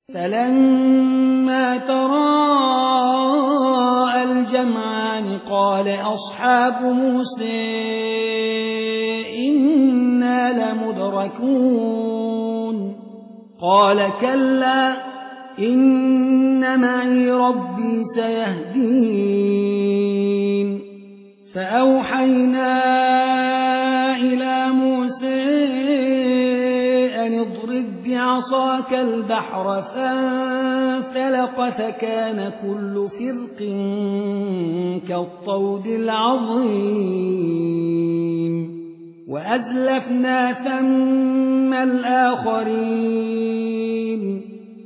فلما تراءى الجمعان قال أصحاب موسى إنا لمدركون قال كلا إن معي ربي سيهدين فأوحينا إلى موسى أن اضرب بعصاك البحر فانفلق فكان كل فرق كالطود العظيم وأزلفنا ثم الآخرين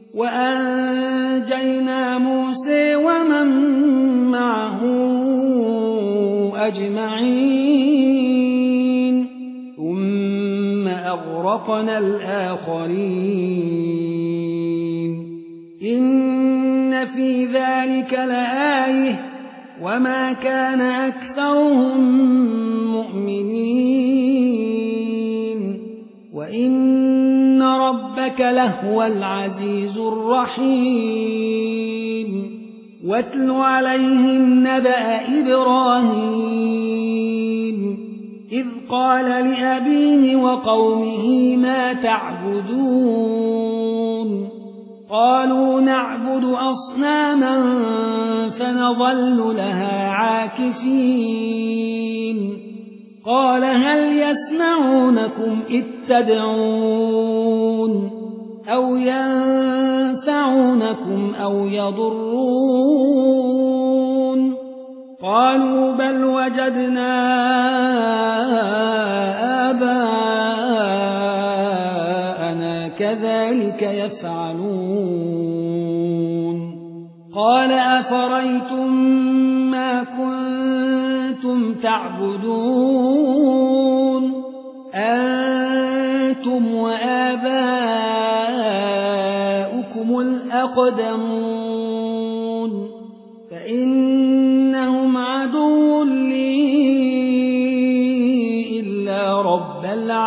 وأنجينا موسى ومن معه أجمعين ثم أغرقنا الآخرين إن في ذلك لآية وما كان أكثرهم مؤمنين وإن ربك لهو العزيز الرحيم واتل عليهم نبأ إبراهيم إذ قال لأبيه وقومه ما تعبدون قالوا نعبد أصناما فنظل لها عاكفين قال هل يسمعونكم إذ تدعون أو ينفعونكم أو يضرون قالوا بل وجدنا آباءنا كذلك يفعلون قال أفرأيتم ما كنتم تعبدون أنتم وآباؤكم الأقدمون فإنهم عدو لي إلا رب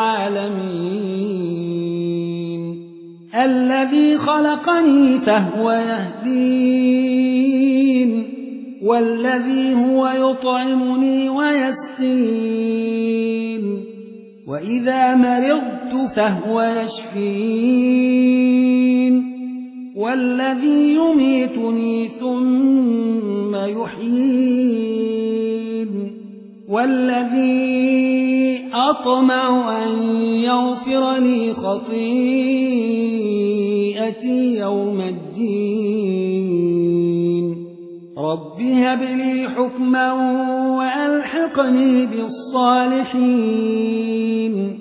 العالمين الذي خلقني فهو يهدين والذي هو يطعمني ويسقين وإذا مرضت فهو يشفين والذي يميتني ثم يحيين والذي أطمع أن يغفر لي خطيئتي يوم الدين رب هب لي حكما وألحقني بالصالحين